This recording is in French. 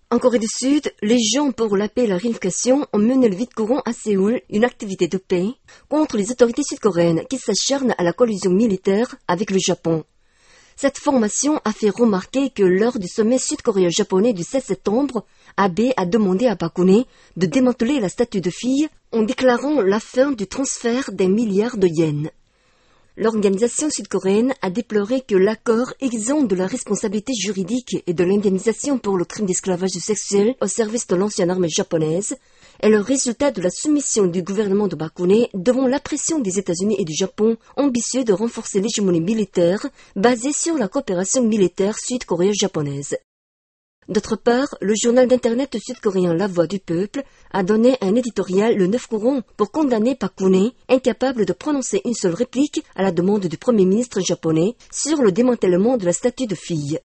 En Corée du Sud, les gens pour la paix et la réunification ont mené le vide-courant à Séoul, une activité de paix, contre les autorités sud-coréennes qui s'acharnent à la collusion militaire avec le Japon. Cette formation a fait remarquer que lors du sommet sud-coréen-japonais du 16 septembre, Abe a demandé à Park Geun-hye de démanteler la statue de fille en déclarant la fin du transfert des milliards de yens. L'organisation sud-coréenne a déploré que l'accord exempt de la responsabilité juridique et de l'indemnisation pour le crime d'esclavage sexuel au service de l'ancienne armée japonaise est le résultat de la soumission du gouvernement de Park Geun-hye devant la pression des États-Unis et du Japon, ambitieux de renforcer l'hégémonie militaire basée sur la coopération militaire sud-coréenne-japonaise. D'autre part, le journal d'internet sud-coréen La Voix du Peuple a donné un éditorial le 9 courant pour condamner Park Geun-hye, incapable de prononcer une seule réplique à la demande du Premier ministre japonais sur le démantèlement de la statue de fille.